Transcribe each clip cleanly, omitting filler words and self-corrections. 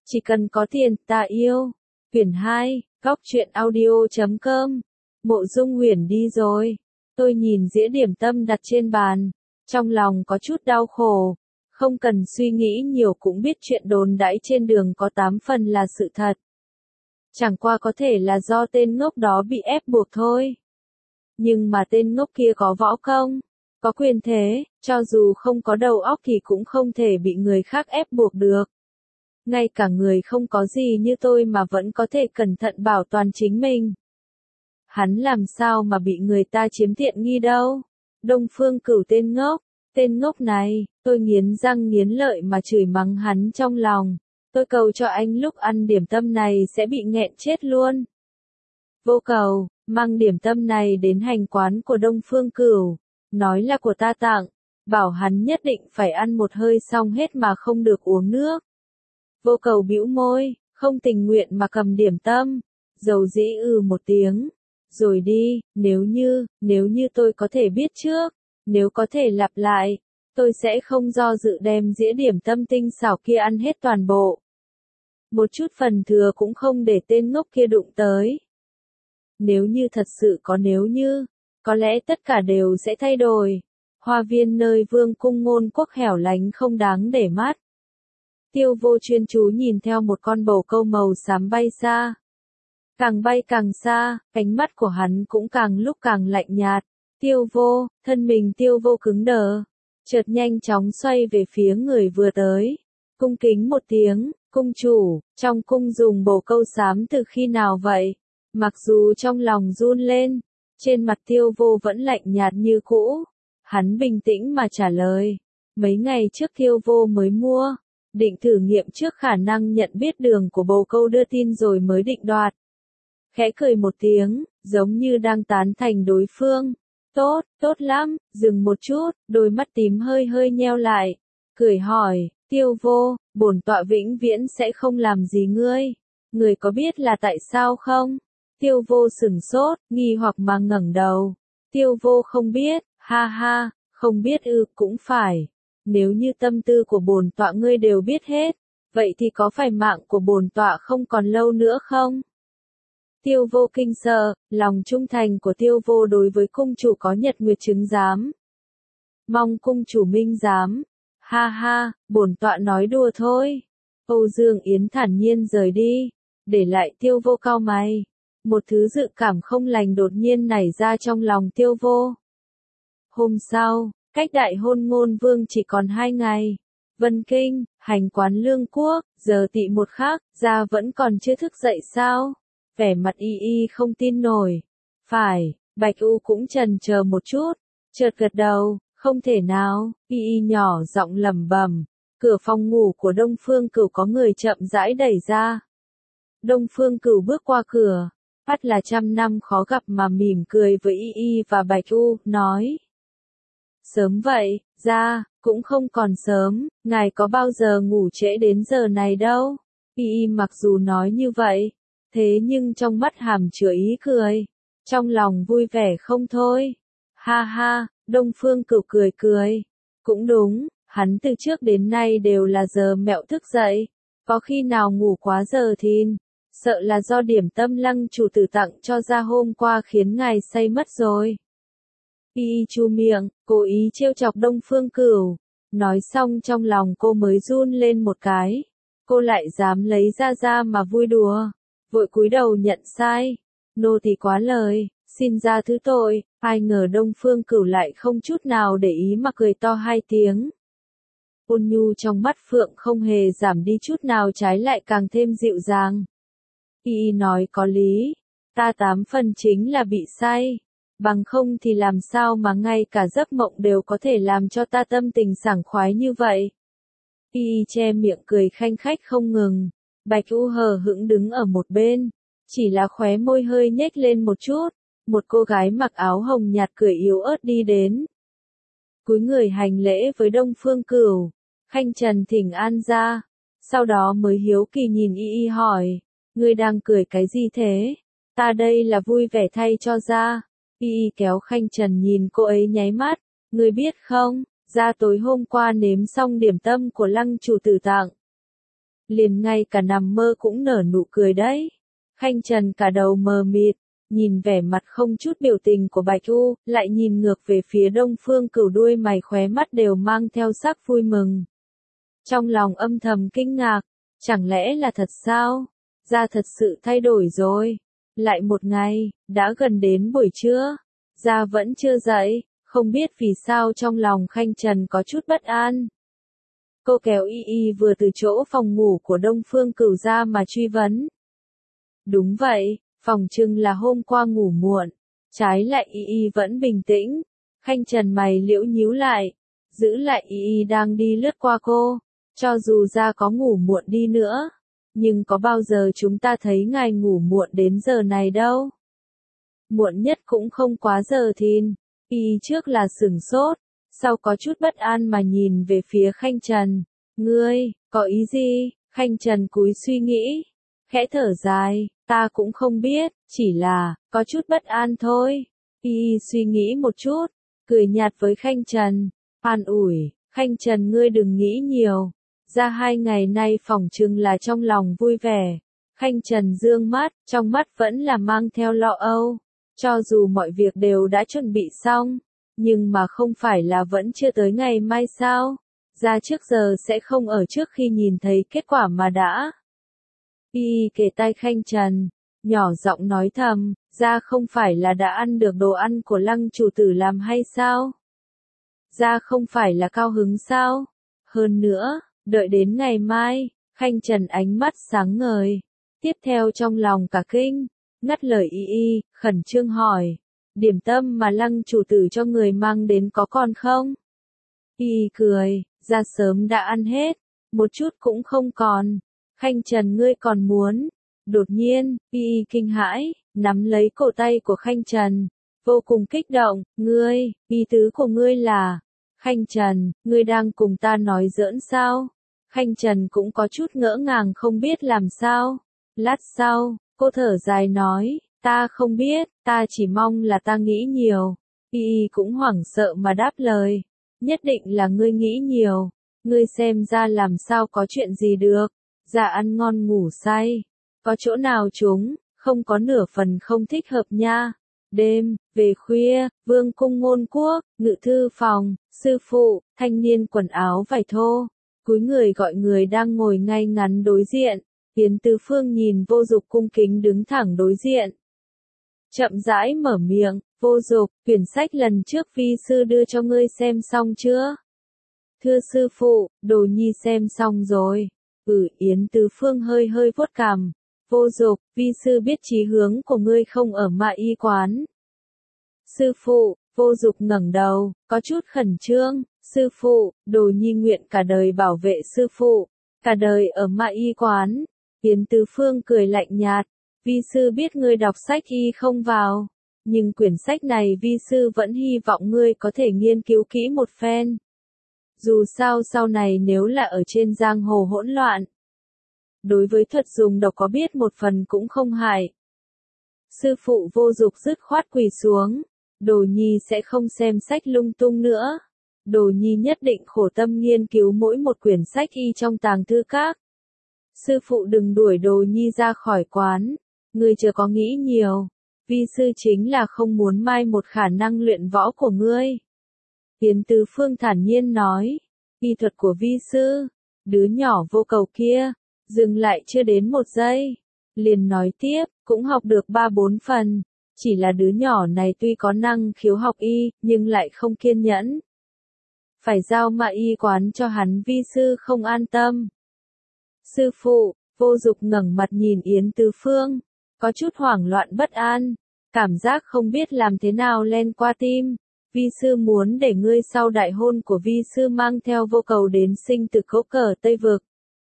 Chỉ cần có tiền, ta yêu. Quyển 2, góc truyện audio.com. Mộ Dung Huyền đi rồi. Tôi nhìn dĩa điểm tâm đặt trên bàn, trong lòng có chút đau khổ. Không cần suy nghĩ nhiều cũng biết chuyện đồn đãi trên đường có 8 phần là sự thật. Chẳng qua có thể là do tên ngốc đó bị ép buộc thôi. Nhưng mà tên ngốc kia có võ công, có quyền thế, cho dù không có đầu óc thì cũng không thể bị người khác ép buộc được. Ngay cả người không có gì như tôi mà vẫn có thể cẩn thận bảo toàn chính mình. Hắn làm sao mà bị người ta chiếm tiện nghi đâu. Đông Phương Cửu tên ngốc này, tôi nghiến răng nghiến lợi mà chửi mắng hắn trong lòng. Tôi cầu cho anh lúc ăn điểm tâm này sẽ bị nghẹn chết luôn. Vô Cầu, mang điểm tâm này đến hành quán của Đông Phương Cửu, nói là của ta tặng, bảo hắn nhất định phải ăn một hơi xong hết mà không được uống nước. Vô Cầu bĩu môi, không tình nguyện mà cầm điểm tâm, dầu dĩ một tiếng, rồi đi. Nếu như tôi có thể biết trước, nếu có thể lặp lại, tôi sẽ không do dự đem dĩa điểm tâm tinh xảo kia ăn hết toàn bộ. Một chút phần thừa cũng không để tên ngốc kia đụng tới. Nếu như thật sự có nếu như, có lẽ tất cả đều sẽ thay đổi. Hoa viên nơi vương cung Ngôn Quốc hẻo lánh không đáng để mắt. Tiêu Vô chuyên chú nhìn theo một con bồ câu màu xám bay xa. Càng bay càng xa, ánh mắt của hắn cũng càng lúc càng lạnh nhạt. Tiêu Vô, thân mình Tiêu Vô cứng đờ, chợt nhanh chóng xoay về phía người vừa tới. Cung kính một tiếng, cung chủ, trong cung dùng bồ câu xám từ khi nào vậy? Mặc dù trong lòng run lên, trên mặt Tiêu Vô vẫn lạnh nhạt như cũ. Hắn bình tĩnh mà trả lời, mấy ngày trước Tiêu Vô mới mua, định thử nghiệm trước khả năng nhận biết đường của bồ câu đưa tin rồi mới định đoạt. Khẽ cười một tiếng, giống như đang tán thành đối phương. Tốt lắm, dừng một chút, đôi mắt tím hơi nheo lại, cười hỏi, Tiêu Vô, bổn tọa vĩnh viễn sẽ không làm gì ngươi. Ngươi có biết là tại sao không? Tiêu Vô sửng sốt, nghi hoặc mà ngẩng đầu. Tiêu Vô không biết, ha ha, không biết cũng phải. Nếu như tâm tư của bổn tọa ngươi đều biết hết, vậy thì có phải mạng của bổn tọa không còn lâu nữa không? Tiêu Vô kinh sợ, lòng trung thành của Tiêu Vô đối với cung chủ có nhật nguyệt chứng giám. Mong cung chủ minh giám. Ha ha, bổn tọa nói đùa thôi. Âu Dương Yến thản nhiên rời đi, để lại Tiêu Vô cau mày. Một thứ dự cảm không lành đột nhiên nảy ra trong lòng Tiêu Vô. Hôm sau, cách đại hôn Ngôn Vương chỉ còn 2 ngày. Vân Kinh, hành quán Lương Quốc, giờ tị một khắc, gia vẫn còn chưa thức dậy sao? Vẻ mặt Y không tin nổi. Phải, Bạch U cũng chần chờ một chút, chợt gật đầu, không thể nào. Y nhỏ giọng lẩm bẩm. Cửa phòng ngủ của Đông Phương Cửu có người chậm rãi đẩy ra. Đông Phương Cửu bước qua cửa, mắt là trăm năm khó gặp mà mỉm cười với Y và Bạch U, nói. Sớm vậy, ra, cũng không còn sớm, ngài có bao giờ ngủ trễ đến giờ này đâu. Y mặc dù nói như vậy, thế nhưng trong mắt hàm chứa ý cười, trong lòng vui vẻ không thôi. Ha ha, Đông Phương Cửu cười. Cũng đúng, hắn từ trước đến nay đều là giờ mẹo thức dậy, có khi nào ngủ quá giờ thìn, sợ là do điểm tâm Lăng chủ tử tặng cho ra hôm qua khiến ngài say mất rồi. Y chu miệng, cố ý trêu chọc Đông Phương Cửu, nói xong trong lòng cô mới run lên một cái, cô lại dám lấy ra mà vui đùa, vội cúi đầu nhận sai, nô tỳ quá lời, xin ra thứ tội. Ai ngờ Đông Phương Cửu lại không chút nào để ý mà cười to 2 tiếng. Ôn nhu trong mắt Phượng không hề giảm đi chút nào, trái lại càng thêm dịu dàng. Y nói có lý, ta 8 phần chính là bị say, bằng không thì làm sao mà ngay cả giấc mộng đều có thể làm cho ta tâm tình sảng khoái như vậy. Y che miệng cười khanh khách không ngừng, Bạch U hờ hững đứng ở một bên, chỉ là khóe môi hơi nhếch lên một chút. Một cô gái mặc áo hồng nhạt cười yếu ớt đi đến, cúi người hành lễ với Đông Phương Cửu, khanh trần thỉnh an ra, sau đó mới hiếu kỳ nhìn Y hỏi, ngươi đang cười cái gì thế? Ta đây là vui vẻ thay cho ra. Y kéo khanh trần nhìn cô ấy nháy mắt, ngươi biết không, ra tối hôm qua nếm xong điểm tâm của Lăng chủ tử tặng. liền ngay cả nằm mơ cũng nở nụ cười đấy. Khanh Trần cả đầu mờ mịt, nhìn vẻ mặt không chút biểu tình của Bạch U, lại nhìn ngược về phía Đông Phương Cửu, đuôi mày khóe mắt đều mang theo sắc vui mừng. Trong lòng âm thầm kinh ngạc, chẳng lẽ là thật sao? Gia thật sự thay đổi rồi. Lại một ngày, đã gần đến buổi trưa, Gia vẫn chưa dậy, không biết vì sao trong lòng Khanh Trần có chút bất an. Cô kéo Y Y vừa từ chỗ phòng ngủ của Đông Phương Cửu ra mà truy vấn. Đúng vậy, phòng chừng là hôm qua ngủ muộn, trái lại Y Y vẫn bình tĩnh. Khanh Trần mày liễu nhíu lại, giữ lại Y Y đang đi lướt qua cô, cho dù Gia có ngủ muộn đi nữa, nhưng có bao giờ chúng ta thấy ngài ngủ muộn đến giờ này đâu. Muộn nhất cũng không quá giờ thìn. Y trước là sửng sốt, sau có chút bất an mà nhìn về phía Khanh Trần. Ngươi, có ý gì? Khanh Trần cúi suy nghĩ, khẽ thở dài, ta cũng không biết, chỉ là, có chút bất an thôi. Y suy nghĩ một chút, cười nhạt với Khanh Trần, an ủi, Khanh Trần ngươi đừng nghĩ nhiều. Ra 2 ngày nay phỏng chừng là trong lòng vui vẻ. Khanh Trần dương mắt, trong mắt vẫn là mang theo lo âu. Cho dù mọi việc đều đã chuẩn bị xong, nhưng mà không phải là vẫn chưa tới ngày mai sao? Ra trước giờ sẽ không ở trước khi nhìn thấy kết quả mà đã. Y kề tai Khanh Trần, nhỏ giọng nói thầm, ra không phải là đã ăn được đồ ăn của Lăng chủ tử làm hay sao? Ra không phải là cao hứng sao? Hơn nữa, đợi đến ngày mai, Khanh Trần ánh mắt sáng ngời. Tiếp theo trong lòng cả kinh, ngắt lời Y Y, khẩn trương hỏi, điểm tâm mà Lăng chủ tử cho người mang đến có còn không? Y cười, ra sớm đã ăn hết, một chút cũng không còn. Khanh Trần ngươi còn muốn? Đột nhiên, Y kinh hãi, nắm lấy cổ tay của Khanh Trần, vô cùng kích động, ngươi, ý tứ của ngươi là, Khanh Trần, ngươi đang cùng ta nói giỡn sao? Khanh Trần cũng có chút ngỡ ngàng không biết làm sao. Lát sau, cô thở dài nói, ta không biết, ta chỉ mong là ta nghĩ nhiều. Y cũng hoảng sợ mà đáp lời, nhất định là ngươi nghĩ nhiều, ngươi xem ra làm sao có chuyện gì được, dạ ăn ngon ngủ say, có chỗ nào chúng, không có nửa phần không thích hợp nha. Đêm, về khuya, vương cung ngôn quốc, ngự thư phòng, sư phụ, thanh niên quần áo vải thô, cúi người gọi người đang ngồi ngay ngắn đối diện. Yến Tứ Phương nhìn Vô Dục cung kính đứng thẳng đối diện. Chậm rãi mở miệng, Vô Dục, quyển sách lần trước vi sư đưa cho ngươi xem xong chưa? Thưa sư phụ, đồ nhi xem xong rồi. Yến Tứ Phương hơi hơi vuốt cằm. Vô Dục, vi sư biết chí hướng của ngươi không ở Ma Y quán. Sư phụ, Vô Dục ngẩng đầu, có chút khẩn trương. Sư phụ, đồ nhi nguyện cả đời bảo vệ sư phụ, cả đời ở Ma Y quán. Yến Tứ Phương cười lạnh nhạt, vi sư biết ngươi đọc sách y không vào, nhưng quyển sách này vi sư vẫn hy vọng ngươi có thể nghiên cứu kỹ một phen. Dù sao sau này nếu là ở trên giang hồ hỗn loạn, đối với thuật dùng độc có biết một phần cũng không hại. Sư phụ Vô Dục dứt khoát quỳ xuống, đồ nhi sẽ không xem sách lung tung nữa. Đồ nhi nhất định khổ tâm nghiên cứu mỗi một quyển sách y trong tàng thư các. Sư phụ đừng đuổi đồ nhi ra khỏi quán, ngươi chưa có nghĩ nhiều, vi sư chính là không muốn mai một khả năng luyện võ của ngươi. Yến Tứ Phương thản nhiên nói, y thuật của vi sư, đứa nhỏ Vô Cầu kia, dừng lại chưa đến 1 giây, liền nói tiếp, cũng học được 3-4 phần, chỉ là đứa nhỏ này tuy có năng khiếu học y, nhưng lại không kiên nhẫn. Phải giao Ma Y quán cho hắn vi sư không an tâm. Sư phụ, Vô Dục ngẩng mặt nhìn Yến Tứ Phương, có chút hoảng loạn bất an, cảm giác không biết làm thế nào len qua tim. Vi sư muốn để ngươi sau đại hôn của vi sư mang theo Vô Cầu đến sinh từ Cốc Cờ Tây Vực.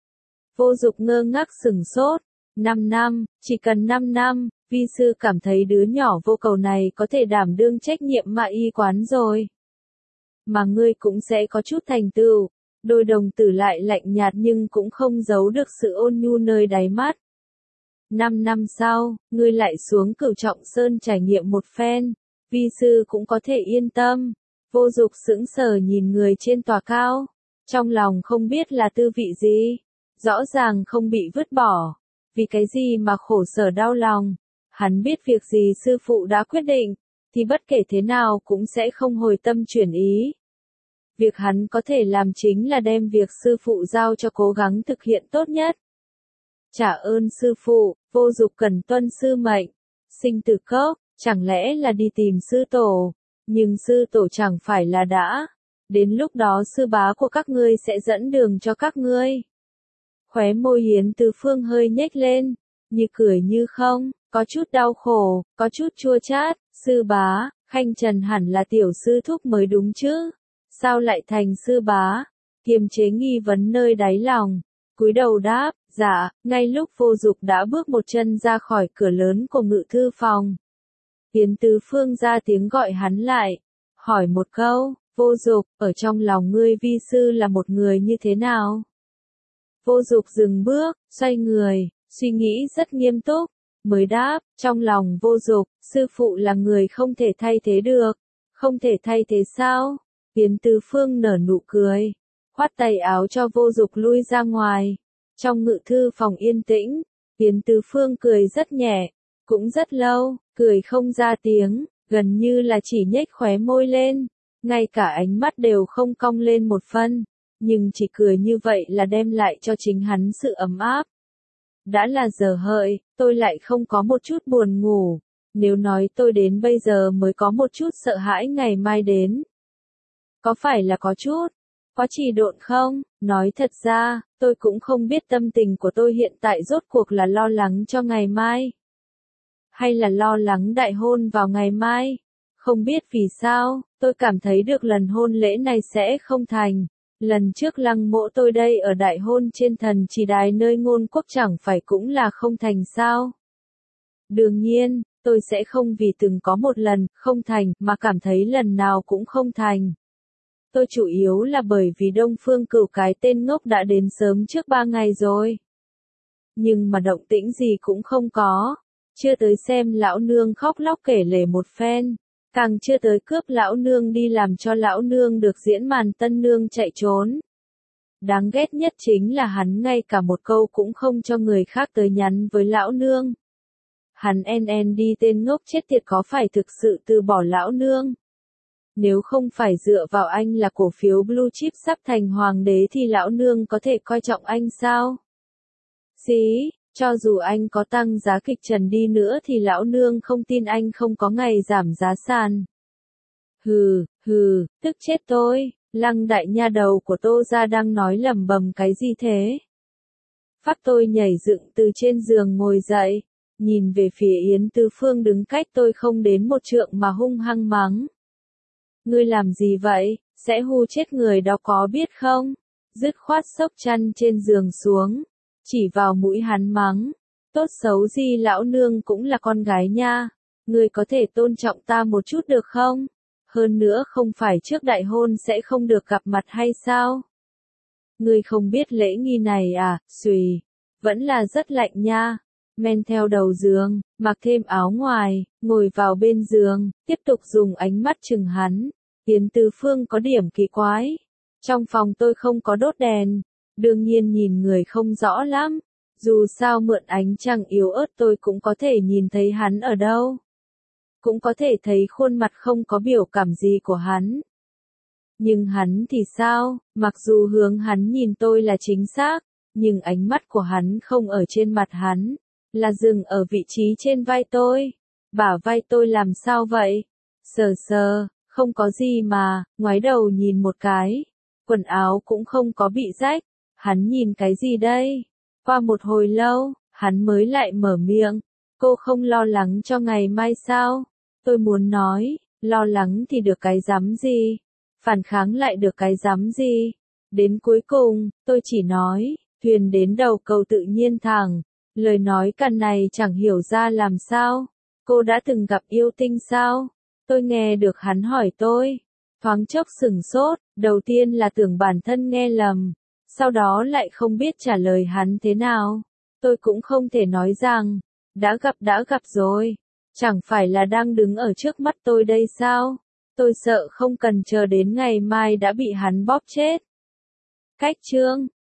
Vô Dục ngơ ngác sửng sốt, 5 năm, chỉ cần 5 năm, vi sư cảm thấy đứa nhỏ Vô Cầu này có thể đảm đương trách nhiệm Ma Y quán rồi. Mà ngươi cũng sẽ có chút thành tựu. Đôi đồng tử lại lạnh nhạt nhưng cũng không giấu được sự ôn nhu nơi đáy mắt. 5 năm sau, ngươi lại xuống Cửu Trọng Sơn trải nghiệm một phen, vi sư cũng có thể yên tâm. Vô Dục sững sờ nhìn người trên tòa cao, trong lòng không biết là tư vị gì. rõ ràng không bị vứt bỏ. Vì cái gì mà khổ sở đau lòng? Hắn biết việc gì sư phụ đã quyết định, thì bất kể thế nào cũng sẽ không hồi tâm chuyển ý. Việc hắn có thể làm chính là đem việc sư phụ giao cho cố gắng thực hiện tốt nhất. Trả ơn sư phụ, vô dục cần tuân sư mệnh. Sinh tử cốc, chẳng lẽ là đi tìm sư tổ, nhưng sư tổ chẳng phải là đã. Đến lúc đó sư bá của các ngươi sẽ dẫn đường cho các ngươi. Khóe môi Yến Từ Phương hơi nhếch lên, như cười như không, có chút đau khổ, có chút chua chát. Sư bá, Khanh Trần hẳn là tiểu sư thúc mới đúng chứ? Sao lại thành sư bá? Kiềm chế nghi vấn nơi đáy lòng, cúi đầu đáp, dạ. Ngay lúc Vô Dục đã bước một chân ra khỏi cửa lớn của ngự thư phòng, Yến Từ Phương ra tiếng gọi hắn lại, hỏi một câu, Vô Dục, ở trong lòng ngươi vi sư là một người như thế nào? Vô Dục dừng bước, xoay người, suy nghĩ rất nghiêm túc, mới đáp, trong lòng Vô Dục, sư phụ là người không thể thay thế được. Không thể thay thế sao? Yến Từ Phương nở nụ cười, khoát tay áo cho Vô Dục lui ra ngoài. Trong ngự thư phòng yên tĩnh, Yến Từ Phương cười rất nhẹ, cũng rất lâu, cười không ra tiếng, gần như là chỉ nhếch khóe môi lên, ngay cả ánh mắt đều không cong lên một phân, nhưng chỉ cười như vậy là đem lại cho chính hắn sự ấm áp. Đã là giờ hợi, tôi lại không có một chút buồn ngủ, nếu nói tôi đến bây giờ mới có một chút sợ hãi ngày mai đến. Có phải là có chút, có trì độn không? Nói thật ra, tôi cũng không biết tâm tình của tôi hiện tại rốt cuộc là lo lắng cho ngày mai, hay là lo lắng đại hôn vào ngày mai. Không biết vì sao, tôi cảm thấy được lần hôn lễ này sẽ không thành. Lần trước Lăng Mộ tôi đây ở đại hôn trên Thần Trì Đài nơi Ngôn Quốc chẳng phải cũng là không thành sao? Đương nhiên, tôi sẽ không vì từng có một lần không thành mà cảm thấy lần nào cũng không thành. Tôi chủ yếu là bởi vì Đông Phương Cửu cái tên ngốc đã đến sớm trước 3 ngày rồi. Nhưng mà động tĩnh gì cũng không có. Chưa tới xem lão nương khóc lóc kể lể một phen. Càng chưa tới cướp lão nương đi làm cho lão nương được diễn màn tân nương chạy trốn. Đáng ghét nhất chính là hắn ngay cả một câu cũng không cho người khác tới nhắn với lão nương. Hắn đi tên ngốc chết tiệt có phải thực sự từ bỏ lão nương? Nếu không phải dựa vào anh là cổ phiếu blue chip sắp thành hoàng đế thì lão nương có thể coi trọng anh sao? Xí, cho dù anh có tăng giá kịch trần đi nữa thì lão nương không tin anh không có ngày giảm giá sàn. Hừ, tức chết tôi, Lăng đại nha đầu của Tô gia đang nói lẩm bẩm cái gì thế? Phát tôi nhảy dựng từ trên giường ngồi dậy, nhìn về phía Yến Từ Phương đứng cách tôi không đến một trượng mà hung hăng mắng. Ngươi làm gì vậy, sẽ hù chết người đó có biết không? Dứt khoát xốc chăn trên giường xuống, chỉ vào mũi hắn mắng. Tốt xấu gì lão nương cũng là con gái nha, ngươi có thể tôn trọng ta một chút được không? Hơn nữa không phải trước đại hôn sẽ không được gặp mặt hay sao? Ngươi không biết lễ nghi này à, xùy, vẫn là rất lạnh nha. Men theo đầu giường, mặc thêm áo ngoài, ngồi vào bên giường, tiếp tục dùng ánh mắt chừng hắn. Yến Từ Phương có điểm kỳ quái. Trong phòng tôi không có đốt đèn, đương nhiên nhìn người không rõ lắm. Dù sao mượn ánh trăng yếu ớt tôi cũng có thể nhìn thấy hắn ở đâu. Cũng có thể thấy khuôn mặt không có biểu cảm gì của hắn. Nhưng hắn thì sao, mặc dù hướng hắn nhìn tôi là chính xác, nhưng ánh mắt của hắn không ở trên mặt hắn, là dừng ở vị trí trên vai tôi. Bả vai tôi làm sao vậy? Sờ, không có gì mà, ngoái đầu nhìn một cái. Quần áo cũng không có bị rách. Hắn nhìn cái gì đây? Qua một hồi lâu, hắn mới lại mở miệng. Cô không lo lắng cho ngày mai sao? Tôi muốn nói, lo lắng thì được cái rắm gì? Phản kháng lại được cái rắm gì? Đến cuối cùng, tôi chỉ nói, thuyền đến đầu cầu tự nhiên thẳng. Lời nói cằn này chẳng hiểu ra làm sao. Cô đã từng gặp yêu tinh sao? Tôi nghe được hắn hỏi tôi. Thoáng chốc sửng sốt, đầu tiên là tưởng bản thân nghe lầm. Sau đó lại không biết trả lời hắn thế nào. Tôi cũng không thể nói rằng, đã gặp rồi. Chẳng phải là đang đứng ở trước mắt tôi đây sao? Tôi sợ không cần chờ đến ngày mai đã bị hắn bóp chết. Cách chương